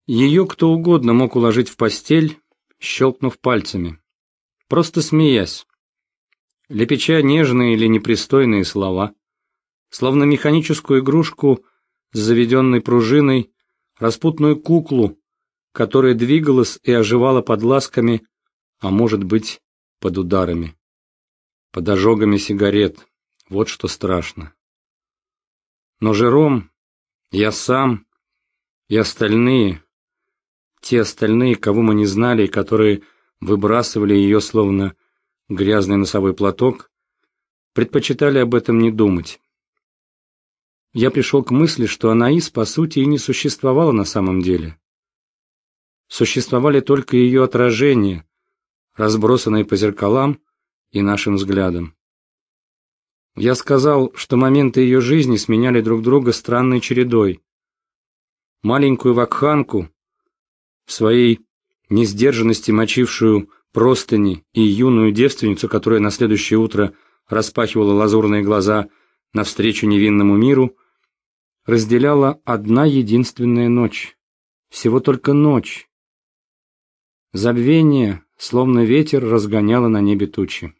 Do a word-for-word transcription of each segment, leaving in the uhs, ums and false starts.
Ее кто угодно мог уложить в постель, щелкнув пальцами, просто смеясь, лепеча нежные или непристойные слова, словно механическую игрушку с заведенной пружиной, распутную куклу, которая двигалась и оживала под ласками, а может быть, под ударами, под ожогами сигарет. Вот что страшно. Но Жером, я сам и остальные, те остальные, кого мы не знали и которые выбрасывали ее словно грязный носовой платок, предпочитали об этом не думать. Я пришел к мысли, что Анаис, по сути, и не существовала на самом деле. Существовали только ее отражения, разбросанные по зеркалам и нашим взглядам. Я сказал, что моменты ее жизни сменяли друг друга странной чередой. Маленькую вакханку, в своей несдержанности мочившую простыни, и юную девственницу, которая на следующее утро распахивала лазурные глаза навстречу невинному миру, разделяла одна единственная ночь. Всего только ночь. Забвение, словно ветер, разгоняло на небе тучи.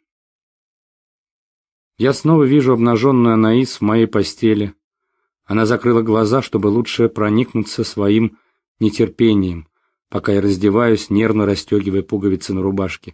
Я снова вижу обнаженную Анаис в моей постели. Она закрыла глаза, чтобы лучше проникнуться своим нетерпением, пока я раздеваюсь, нервно расстегивая пуговицы на рубашке.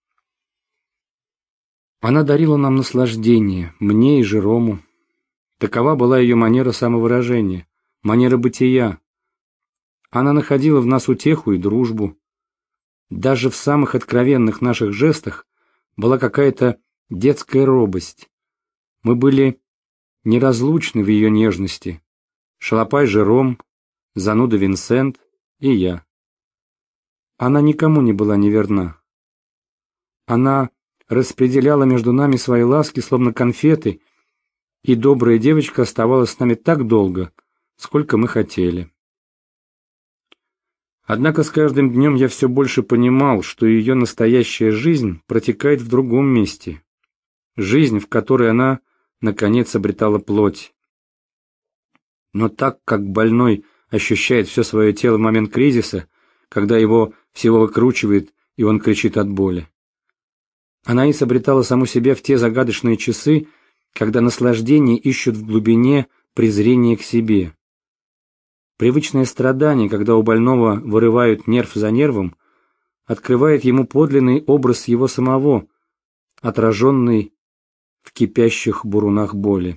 Она дарила нам наслаждение, мне и Жерому. Такова была ее манера самовыражения, манера бытия. Она находила в нас утеху и дружбу. Даже в самых откровенных наших жестах была какая-то детская робость. Мы были неразлучны в ее нежности. Шалопай Жером, зануда Винсент и я. Она никому не была неверна. Она распределяла между нами свои ласки, словно конфеты, и добрая девочка оставалась с нами так долго, сколько мы хотели. Однако с каждым днем я все больше понимал, что ее настоящая жизнь протекает в другом месте. Жизнь, в которой она, наконец, обретала плоть. Но так, как больной ощущает все свое тело в момент кризиса, когда его всего выкручивает, и он кричит от боли. Анаис обретала саму себя в те загадочные часы, когда наслаждение ищут в глубине презрения к себе. Привычное страдание, когда у больного вырывают нерв за нервом, открывает ему подлинный образ его самого, отраженный в кипящих бурунах боли.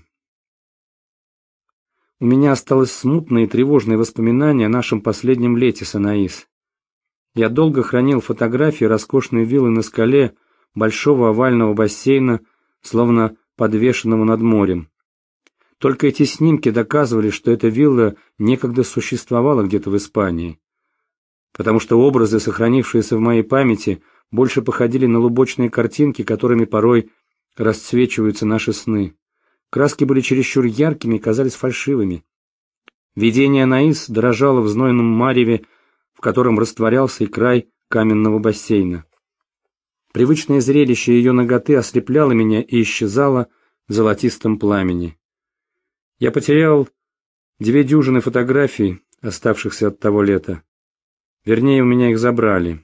У меня осталось смутное и тревожное воспоминание о нашем последнем лете с Анаис. Я долго хранил фотографии роскошной виллы на скале, большого овального бассейна, словно подвешенного над морем. Только эти снимки доказывали, что эта вилла некогда существовала где-то в Испании, потому что образы, сохранившиеся в моей памяти, больше походили на лубочные картинки, которыми порой расцвечиваются наши сны. Краски были чересчур яркими и казались фальшивыми. Видение Анаис дрожало в знойном мареве, в котором растворялся и край каменного бассейна. Привычное зрелище ее наготы ослепляло меня и исчезало в золотистом пламени. Я потерял две дюжины фотографий, оставшихся от того лета. Вернее, у меня их забрали.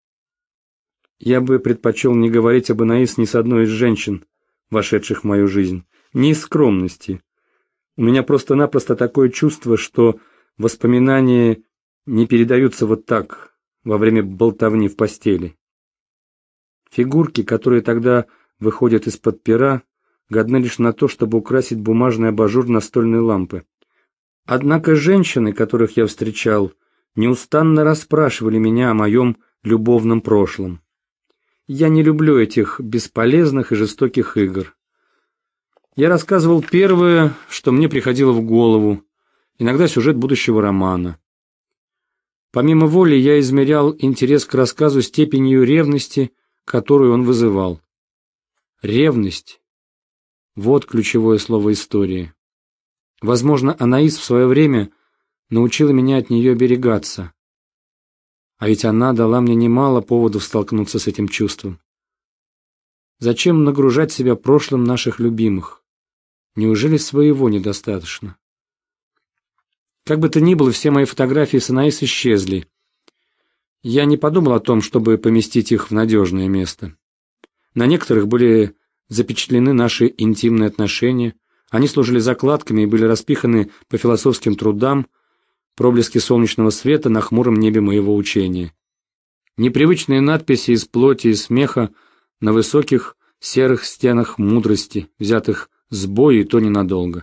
Я бы предпочел не говорить об Анаис ни с одной из женщин, вошедших в мою жизнь, ни из скромности. У меня просто-напросто такое чувство, что воспоминания не передаются вот так, во время болтовни в постели. Фигурки, которые тогда выходят из-под пера, годны лишь на то, чтобы украсить бумажный абажур настольной лампы. Однако женщины, которых я встречал, неустанно расспрашивали меня о моем любовном прошлом. Я не люблю этих бесполезных и жестоких игр. Я рассказывал первое, что мне приходило в голову, иногда сюжет будущего романа. Помимо воли я измерял интерес к рассказу степенью ревности, которую он вызывал. Ревность — вот ключевое слово истории. Возможно, Анаис в свое время научила меня от нее оберегаться. А ведь она дала мне немало поводов столкнуться с этим чувством. Зачем нагружать себя прошлым наших любимых? Неужели своего недостаточно? Как бы то ни было, все мои фотографии с Анаис исчезли. Я не подумал о том, чтобы поместить их в надежное место. На некоторых были запечатлены наши интимные отношения, они служили закладками и были распиханы по философским трудам, проблески солнечного света на хмуром небе моего учения. Непривычные надписи из плоти и смеха на высоких серых стенах мудрости, взятых с боя и то ненадолго.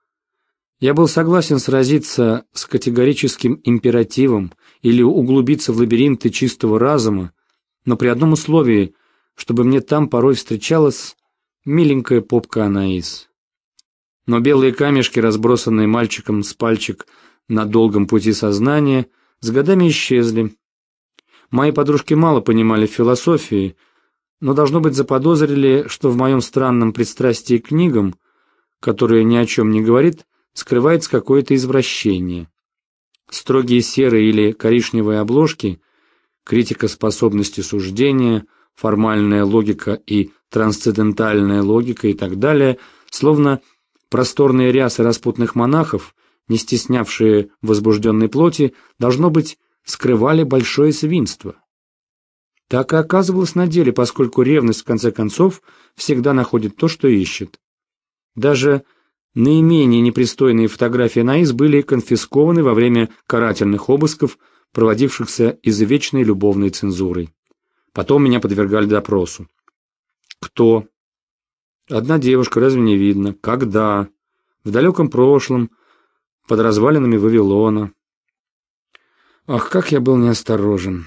Я был согласен сразиться с категорическим императивом или углубиться в лабиринты чистого разума, но при одном условии, чтобы мне там порой встречалась миленькая попка Анаис. Но белые камешки, разбросанные мальчиком с пальчик на долгом пути сознания, с годами исчезли. Мои подружки мало понимали в философии, но, должно быть, заподозрили, что в моем странном пристрастии к книгам, которое ни о чем не говорит, скрывается какое-то извращение. Строгие серые или коричневые обложки, критика способности суждения, формальная логика и трансцендентальная логика и так далее, словно просторные рясы распутных монахов, не стеснявшие возбужденной плоти, должно быть, скрывали большое свинство. Так и оказывалось на деле, поскольку ревность, в конце концов, всегда находит то, что ищет. Даже наименее непристойные фотографии Анаис были конфискованы во время карательных обысков, проводившихся из-за вечной любовной цензурой. Потом меня подвергали допросу. Кто? Одна девушка, разве не видно? Когда? В далеком прошлом, под развалинами Вавилона. Ах, как я был неосторожен.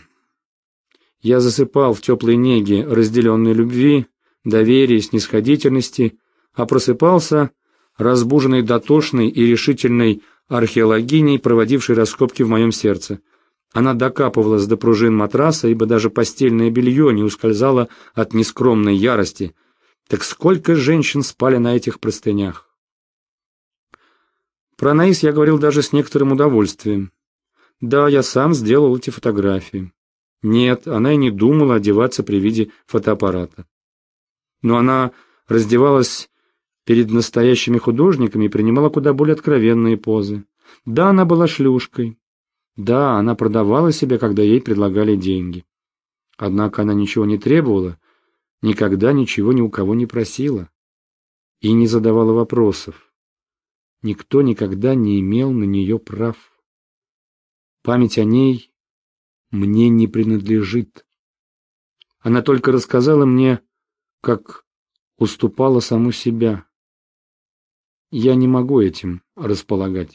Я засыпал в теплой неге разделенной любви, доверия, снисходительности, а просыпался, разбуженный дотошной и решительной археологиней, проводившей раскопки в моем сердце. Она докапывалась до пружин матраса, ибо даже постельное белье не ускользало от нескромной ярости. Так сколько женщин спали на этих простынях? Про Анаис я говорил даже с некоторым удовольствием. Да, я сам сделал эти фотографии. Нет, она и не думала одеваться при виде фотоаппарата. Но она раздевалась перед настоящими художниками и принимала куда более откровенные позы. Да, она была шлюшкой. Да, она продавала себя, когда ей предлагали деньги. Однако она ничего не требовала, никогда ничего ни у кого не просила и не задавала вопросов. Никто никогда не имел на нее прав. Память о ней мне не принадлежит. Она только рассказала мне, как уступала саму себя. Я не могу этим располагать.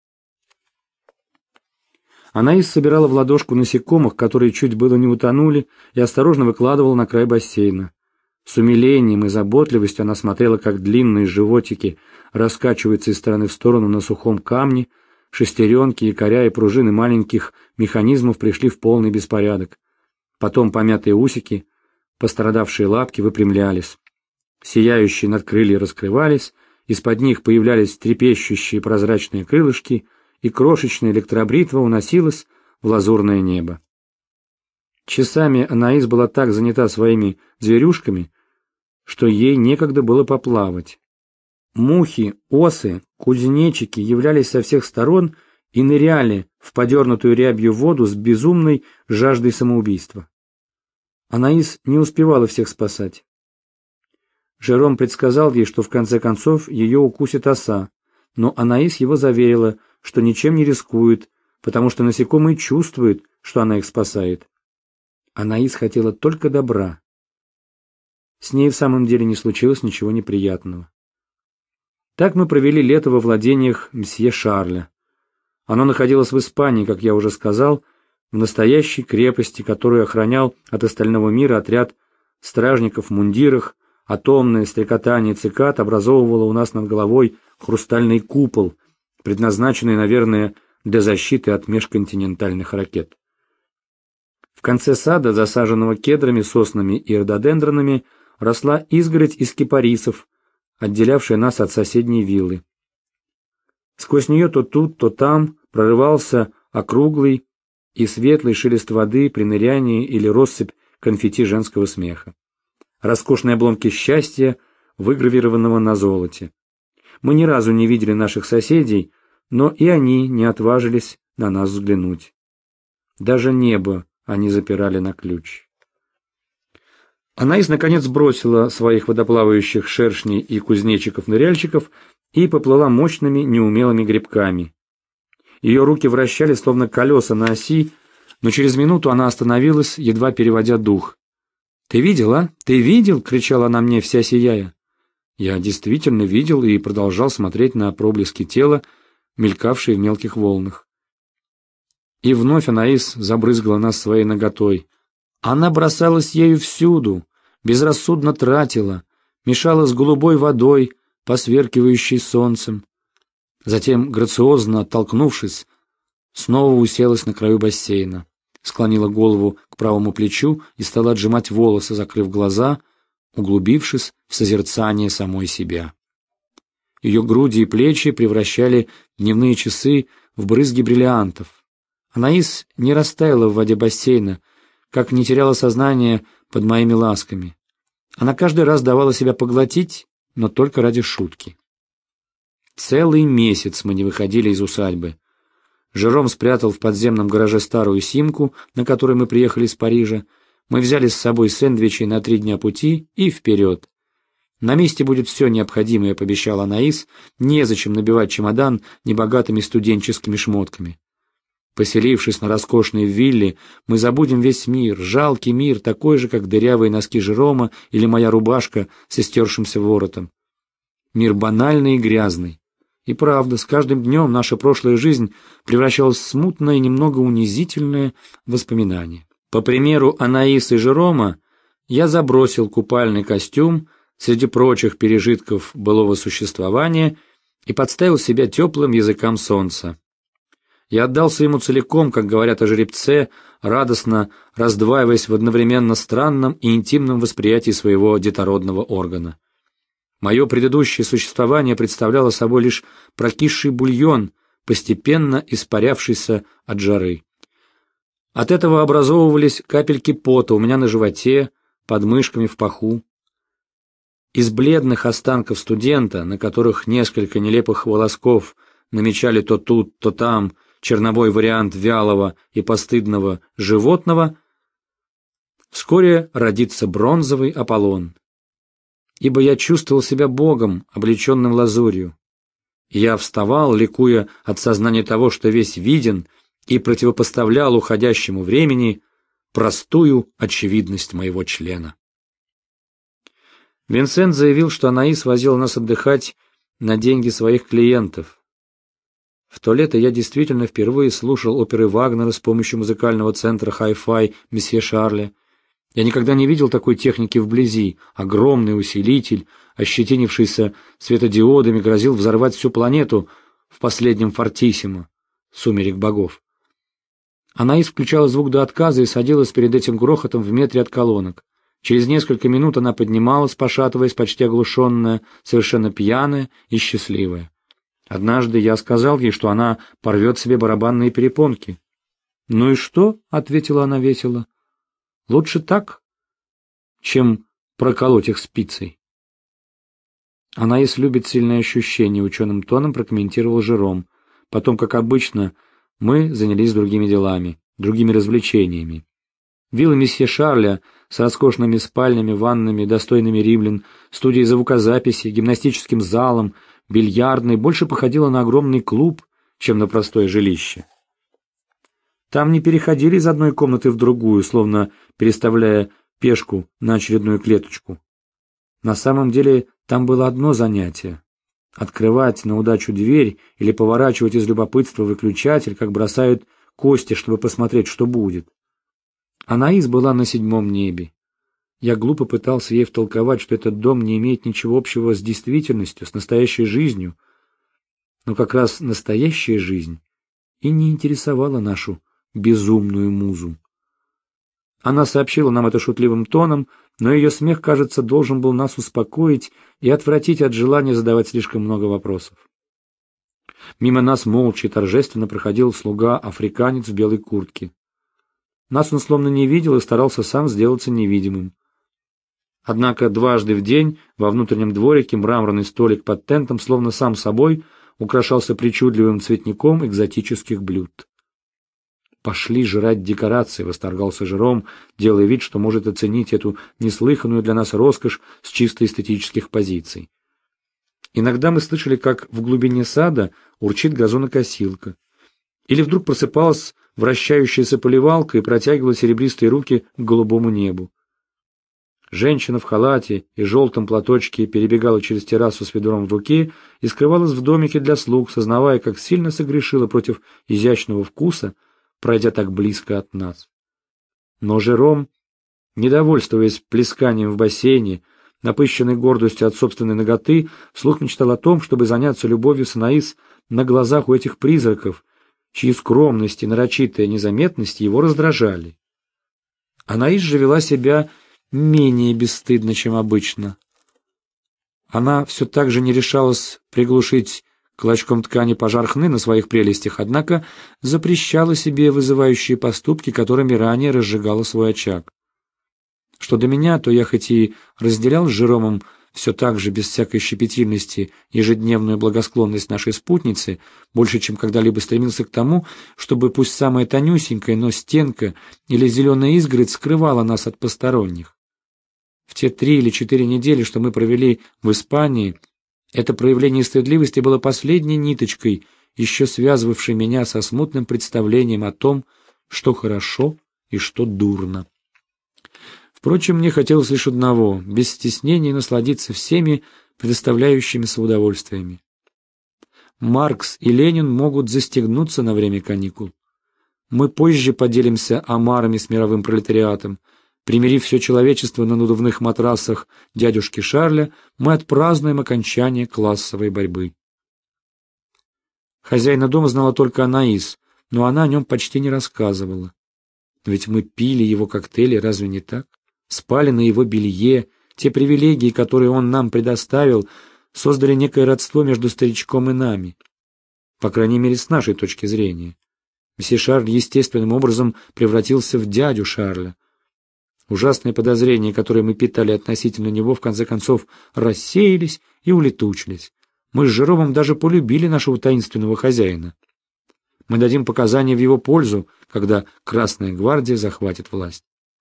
Анаис собирала в ладошку насекомых, которые чуть было не утонули, и осторожно выкладывала на край бассейна. С умилением и заботливостью она смотрела, как длинные животики раскачиваются из стороны в сторону на сухом камне, шестеренки, якоря и пружины маленьких механизмов пришли в полный беспорядок. Потом помятые усики, пострадавшие лапки выпрямлялись. Сияющие надкрылья раскрывались, из-под них появлялись трепещущие прозрачные крылышки, и крошечная электробритва уносилась в лазурное небо. Часами Анаис была так занята своими зверюшками, что ей некогда было поплавать. Мухи, осы, кузнечики являлись со всех сторон и ныряли в подернутую рябью воду с безумной жаждой самоубийства. Анаис не успевала всех спасать. Жером предсказал ей, что в конце концов ее укусит оса, но Анаис его заверила, что ничем не рискует, потому что насекомые чувствуют, что она их спасает. Анаис хотела только добра. С ней в самом деле не случилось ничего неприятного. Так мы провели лето во владениях мсье Шарля. Оно находилось в Испании, как я уже сказал, в настоящей крепости, которую охранял от остального мира отряд стражников в мундирах, а томное стрекотание цикад образовывало у нас над головой хрустальный купол, предназначенный, наверное, для защиты от межконтинентальных ракет. В конце сада, засаженного кедрами, соснами и рододендронами, росла изгородь из кипарисов, отделявшая нас от соседней виллы. Сквозь нее то тут, то там прорывался округлый и светлый шелест воды при нырянии или россыпь конфетти женского смеха. Роскошные обломки счастья, выгравированного на золоте. Мы ни разу не видели наших соседей, но и они не отважились на нас взглянуть. Даже небо они запирали на ключ. Анаис наконец бросила своих водоплавающих шершней и кузнечиков-ныряльщиков и поплыла мощными неумелыми гребками. Ее руки вращали, словно колеса на оси, но через минуту она остановилась, едва переводя дух. «Ты видел, а? Ты видел?» — кричала она мне, вся сияя. Я действительно видел и продолжал смотреть на проблески тела, мелькавшие в мелких волнах. И вновь Анаис забрызгала нас своей наготой. Она бросалась ею всюду, безрассудно тратила, мешала с голубой водой, посверкивающей солнцем. Затем, грациозно оттолкнувшись, снова уселась на краю бассейна, склонила голову к правому плечу и стала отжимать волосы, закрыв глаза, углубившись в созерцание самой себя. Ее груди и плечи превращали дневные часы в брызги бриллиантов. Анаис не растаяла в воде бассейна, как не теряла сознание под моими ласками. Она каждый раз давала себя поглотить, но только ради шутки. Целый месяц мы не выходили из усадьбы. Жером спрятал в подземном гараже старую симку, на которой мы приехали из Парижа. Мы взяли с собой сэндвичи на три дня пути и вперед. На месте будет все необходимое, пообещала Анаис, незачем набивать чемодан небогатыми студенческими шмотками. Поселившись на роскошной вилле, мы забудем весь мир, жалкий мир, такой же, как дырявые носки Жерома или моя рубашка с истершимся воротом. Мир банальный и грязный. И правда, с каждым днем наша прошлая жизнь превращалась в смутное и немного унизительное воспоминание. По примеру Анаис и Жерома, я забросил купальный костюм среди прочих пережитков былого существования и подставил себя теплым языкам солнца. Я отдался ему целиком, как говорят о жеребце, радостно раздваиваясь в одновременно странном и интимном восприятии своего детородного органа. Мое предыдущее существование представляло собой лишь прокисший бульон, постепенно испарявшийся от жары. От этого образовывались капельки пота у меня на животе, под мышками, в паху. Из бледных останков студента, на которых несколько нелепых волосков намечали то тут, то там черновой вариант вялого и постыдного животного, вскоре родится бронзовый Аполлон. Ибо я чувствовал себя богом, облеченным лазурью. Я вставал, ликуя от сознания того, что весь виден, и противопоставлял уходящему времени простую очевидность моего члена. Винсент заявил, что Анаис возила нас отдыхать на деньги своих клиентов. В то лето я действительно впервые слушал оперы Вагнера с помощью музыкального центра «Хай-фай» месье Шарля. Я никогда не видел такой техники вблизи. Огромный усилитель, ощетинившийся светодиодами, грозил взорвать всю планету в последнем фортиссимо «Сумерек богов». Анаис включала звук до отказа и садилась перед этим грохотом в метре от колонок. Через несколько минут она поднималась, пошатываясь, почти оглушенная, совершенно пьяная и счастливая. Однажды я сказал ей, что она порвет себе барабанные перепонки. «Ну и что?» — ответила она весело. «Лучше так, чем проколоть их спицей». Анаис любит сильные ощущения, ученым тоном прокомментировал Жером. Потом, как обычно, мы занялись другими делами, другими развлечениями. Вилла месье Шарля с роскошными спальнями, ваннами, достойными римлян, студией звукозаписи, гимнастическим залом, бильярдной больше походила на огромный клуб, чем на простое жилище. Там не переходили из одной комнаты в другую, словно переставляя пешку на очередную клеточку. На самом деле там было одно занятие — открывать на удачу дверь или поворачивать из любопытства выключатель, как бросают кости, чтобы посмотреть, что будет. Анаис была на седьмом небе. Я глупо пытался ей втолковать, что этот дом не имеет ничего общего с действительностью, с настоящей жизнью. Но как раз настоящая жизнь и не интересовала нашу безумную музу. Она сообщила нам это шутливым тоном, но ее смех, кажется, должен был нас успокоить и отвратить от желания задавать слишком много вопросов. Мимо нас молча и торжественно проходил слуга-африканец в белой куртке. Нас он словно не видел и старался сам сделаться невидимым. Однако дважды в день во внутреннем дворике мраморный столик под тентом словно сам собой украшался причудливым цветником экзотических блюд. «Пошли жрать декорации», — восторгался Жером, делая вид, что может оценить эту неслыханную для нас роскошь с чисто эстетических позиций. Иногда мы слышали, как в глубине сада урчит газонокосилка. Или вдруг просыпалась вращающаяся поливалка и протягивала серебристые руки к голубому небу. Женщина в халате и желтом платочке перебегала через террасу с ведром в руке и скрывалась в домике для слуг, сознавая, как сильно согрешила против изящного вкуса, пройдя так близко от нас. Но Жером, недовольствуясь плесканием в бассейне, напыщенной гордостью от собственной наготы, вслух мечтал о том, чтобы заняться любовью с Анаис на глазах у этих призраков, чьи скромность и нарочитая незаметность его раздражали. Анаис же вела себя менее бесстыдно, чем обычно. Она все так же не решалась приглушить клочком ткани пожар хны на своих прелестях, однако запрещала себе вызывающие поступки, которыми ранее разжигала свой очаг. Что до меня, то я хоть и разделял с Жеромом все так же без всякой щепетильности ежедневную благосклонность нашей спутницы, больше, чем когда-либо стремился к тому, чтобы пусть самая тонюсенькая, но стенка или зеленая изгородь скрывала нас от посторонних. В те три или четыре недели, что мы провели в Испании, это проявление стыдливости было последней ниточкой, еще связывавшей меня со смутным представлением о том, что хорошо и что дурно. Впрочем, мне хотелось лишь одного — без стеснения насладиться всеми предоставляющимися удовольствиями. Маркс и Ленин могут застегнуться на время каникул. Мы позже поделимся омарами с мировым пролетариатом. Примирив все человечество на надувных матрасах дядюшки Шарля, мы отпразднуем окончание классовой борьбы. Хозяина дома знала только Анаис, но она о нем почти не рассказывала. Ведь мы пили его коктейли, разве не так? Спали на его белье, те привилегии, которые он нам предоставил, создали некое родство между старичком и нами. По крайней мере, с нашей точки зрения. Месье Шарль естественным образом превратился в дядю Шарля. Ужасные подозрения, которые мы питали относительно него, в конце концов рассеялись и улетучились. Мы с Жеромом даже полюбили нашего таинственного хозяина. Мы дадим показания в его пользу, когда Красная гвардия захватит власть.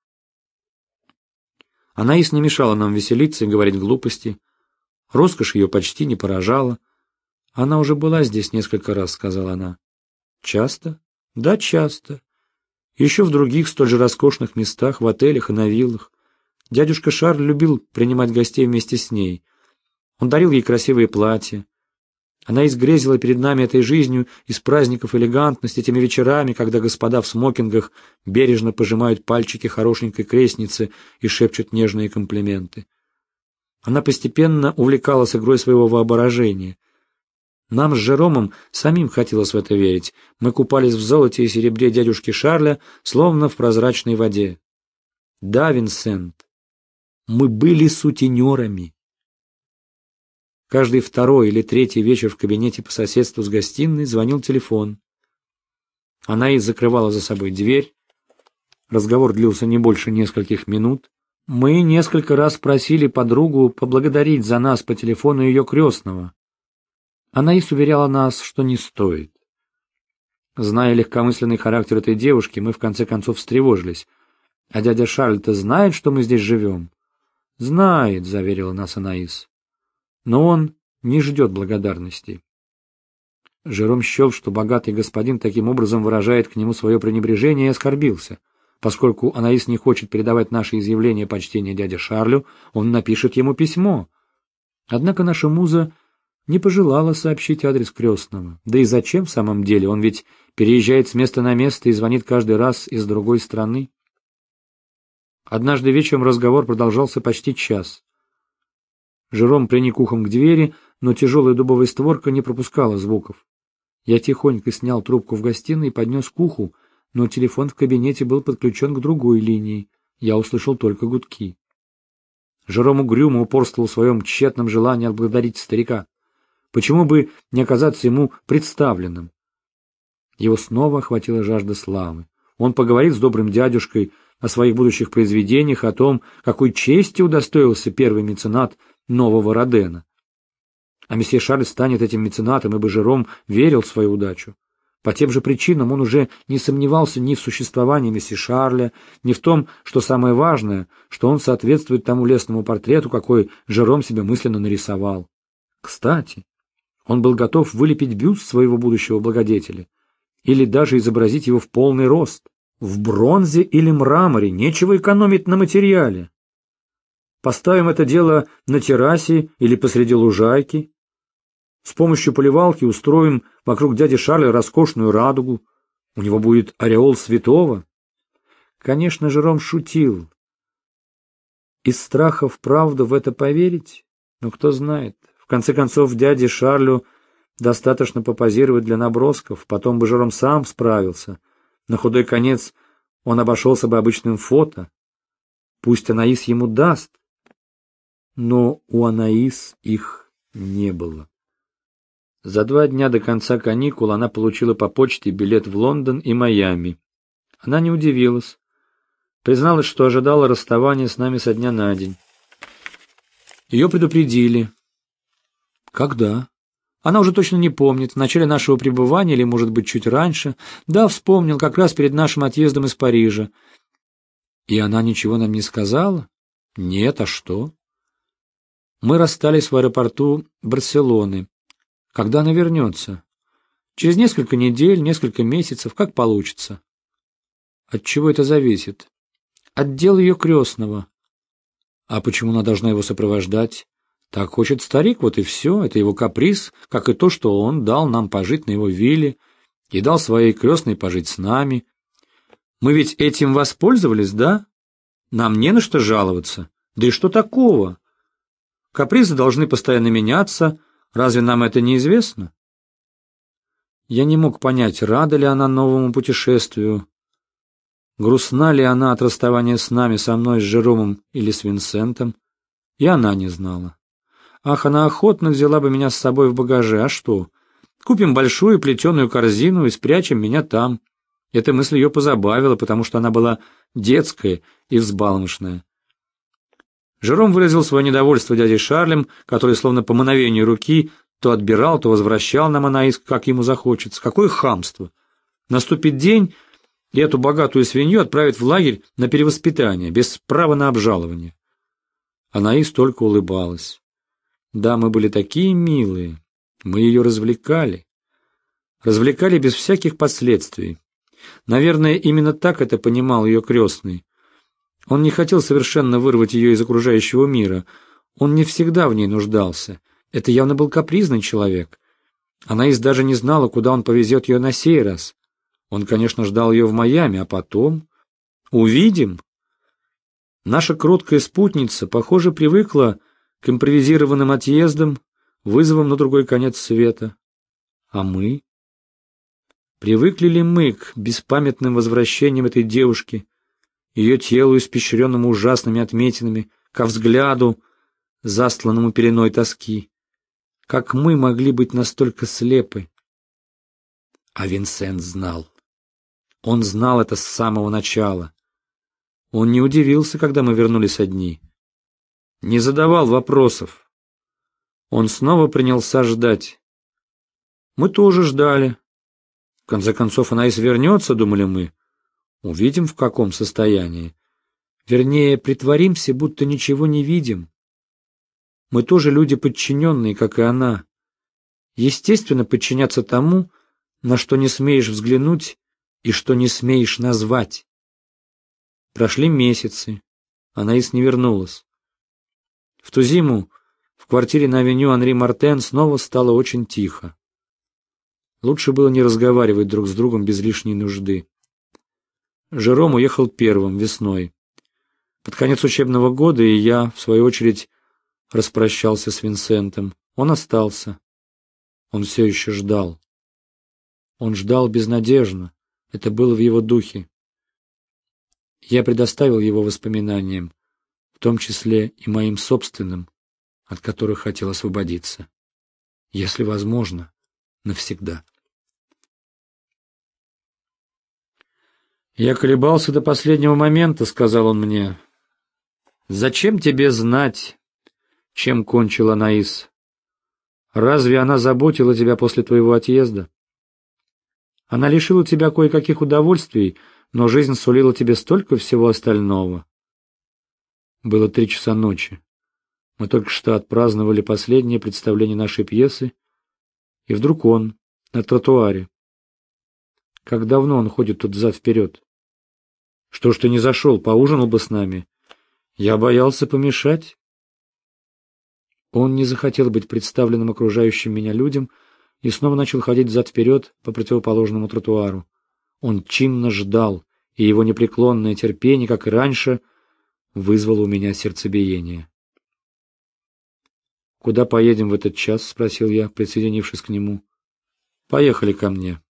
Анаис не мешала нам веселиться и говорить глупости. Роскошь ее почти не поражала. Она уже была здесь несколько раз, сказала она. Часто? Да, часто. Еще в других столь же роскошных местах, в отелях и на виллах. Дядюшка Шарль любил принимать гостей вместе с ней. Он дарил ей красивые платья. Она изгрезила перед нами этой жизнью из праздников элегантности, этими вечерами, когда господа в смокингах бережно пожимают пальчики хорошенькой крестницы и шепчут нежные комплименты. Она постепенно увлекалась игрой своего воображения. Нам с Жеромом самим хотелось в это верить. Мы купались в золоте и серебре дядюшки Шарля, словно в прозрачной воде. Да, Винсент, мы были сутенерами. Каждый второй или третий вечер в кабинете по соседству с гостиной звонил телефон. Анаис закрывала за собой дверь. Разговор длился не больше нескольких минут. Мы несколько раз просили подругу поблагодарить за нас по телефону ее крестного. Анаис уверяла нас, что не стоит. Зная легкомысленный характер этой девушки, мы в конце концов встревожились. А дядя Шарль-то знает, что мы здесь живем? Знает, заверила нас Анаис. Но он не ждет благодарности. Жером счел, что богатый господин таким образом выражает к нему свое пренебрежение, и оскорбился. Поскольку Анаис не хочет передавать наше изъявление почтения дяде Шарлю, он напишет ему письмо. Однако наша муза не пожелала сообщить адрес крестного. Да и зачем в самом деле? Он ведь переезжает с места на место и звонит каждый раз из другой страны. Однажды вечером разговор продолжался почти час. Жером приник ухом к двери, но тяжелая дубовая створка не пропускала звуков. Я тихонько снял трубку в гостиной и поднес к уху, но телефон в кабинете был подключен к другой линии. Я услышал только гудки. Жером угрюмо упорствовал в своем тщетном желании отблагодарить старика. Почему бы не оказаться ему представленным? Его снова охватила жажда славы. Он поговорит с добрым дядюшкой о своих будущих произведениях, о том, какой чести удостоился первый меценат нового Родена. А месье Шарль станет этим меценатом, ибо Жером верил в свою удачу. По тем же причинам он уже не сомневался ни в существовании месье Шарля, ни в том, что самое важное, что он соответствует тому лестному портрету, какой Жером себе мысленно нарисовал. Кстати, он был готов вылепить бюст своего будущего благодетеля или даже изобразить его в полный рост, в бронзе или мраморе, нечего экономить на материале. Поставим это дело на террасе или посреди лужайки. С помощью поливалки устроим вокруг дяди Шарля роскошную радугу. У него будет ореол святого. Конечно, Жером шутил. Из страха вправду в это поверить? Но кто знает. В конце концов, дяде Шарлю достаточно попозировать для набросков, потом бы Жером сам справился. На худой конец он обошелся бы обычным фото. Пусть Анаис ему даст. Но у Анаис их не было. За два дня до конца каникул она получила по почте билет в Лондон и Майами. Она не удивилась. Призналась, что ожидала расставания с нами со дня на день. Ее предупредили. Когда? Она уже точно не помнит, в начале нашего пребывания или, может быть, чуть раньше. Да, вспомнил, как раз перед нашим отъездом из Парижа. И она ничего нам не сказала? Нет, а что? Мы расстались в аэропорту Барселоны. Когда она вернется? Через несколько недель, несколько месяцев, как получится. От чего это зависит? От дела ее крестного. А почему она должна его сопровождать? Так хочет старик, вот и все. Это его каприз, как и то, что он дал нам пожить на его вилле и дал своей крестной пожить с нами. Мы ведь этим воспользовались, да? Нам не на что жаловаться. Да и что такого? Капризы должны постоянно меняться. Разве нам это не известно? Я не мог понять, рада ли она новому путешествию, грустна ли она от расставания с нами, со мной, с Жеромом или с Винсентом. И она не знала. Ах, она охотно взяла бы меня с собой в багаже, а что? Купим большую плетеную корзину и спрячем меня там. Эта мысль ее позабавила, потому что она была детская и взбалмошная. Жером выразил свое недовольство дядей Шарлем, который, словно по мановению руки, то отбирал, то возвращал нам Анаис, как ему захочется. Какое хамство! Наступит день, и эту богатую свинью отправят в лагерь на перевоспитание, без права на обжалование. Анаис только улыбалась. Да, мы были такие милые, мы ее развлекали. Развлекали без всяких последствий. Наверное, именно так это понимал ее крестный. Он не хотел совершенно вырвать ее из окружающего мира. Он не всегда в ней нуждался. Это явно был капризный человек. Анаис даже не знала, куда он повезет ее на сей раз. Он, конечно, ждал ее в Майами, а потом... Увидим. Наша кроткая спутница, похоже, привыкла к импровизированным отъездам, вызовам на другой конец света. А мы? Привыкли ли мы к беспамятным возвращениям этой девушки, ее телу, испещренному ужасными отметинами, ко взгляду, застланному пеленой тоски? Как мы могли быть настолько слепы? А Винсент знал. Он знал это с самого начала. Он не удивился, когда мы вернулись одни. Не задавал вопросов. Он снова принялся ждать. Мы тоже ждали. В конце концов, Анаис вернется, думали мы. Увидим, в каком состоянии. Вернее, притворимся, будто ничего не видим. Мы тоже люди подчиненные, как и она. Естественно, подчиняться тому, на что не смеешь взглянуть и что не смеешь назвать. Прошли месяцы. Анаис не вернулась. В ту зиму в квартире на авеню Анри Мартен снова стало очень тихо. Лучше было не разговаривать друг с другом без лишней нужды. Жером уехал первым, весной. Под конец учебного года и я, в свою очередь, распрощался с Винсентом. Он остался. Он все еще ждал. Он ждал безнадежно. Это было в его духе. Я предоставил его воспоминаниям, в том числе и моим собственным, от которых хотел освободиться. Если возможно, навсегда. «Я колебался до последнего момента», — сказал он мне. «Зачем тебе знать, чем кончила Анаис? Разве она заботила тебя после твоего отъезда? Она лишила тебя кое-каких удовольствий, но жизнь сулила тебе столько всего остального. Было три часа ночи. Мы только что отпраздновали последнее представление нашей пьесы, и вдруг он на тротуаре. Как давно он ходит тут взад-вперед? Что ж ты не зашел, поужинал бы с нами? Я боялся помешать. Он не захотел быть представленным окружающим меня людям и снова начал ходить взад-вперед по противоположному тротуару. Он чинно ждал, и его непреклонное терпение, как и раньше, вызвало у меня сердцебиение. «Куда поедем в этот час?» — спросил я, присоединившись к нему. «Поехали ко мне».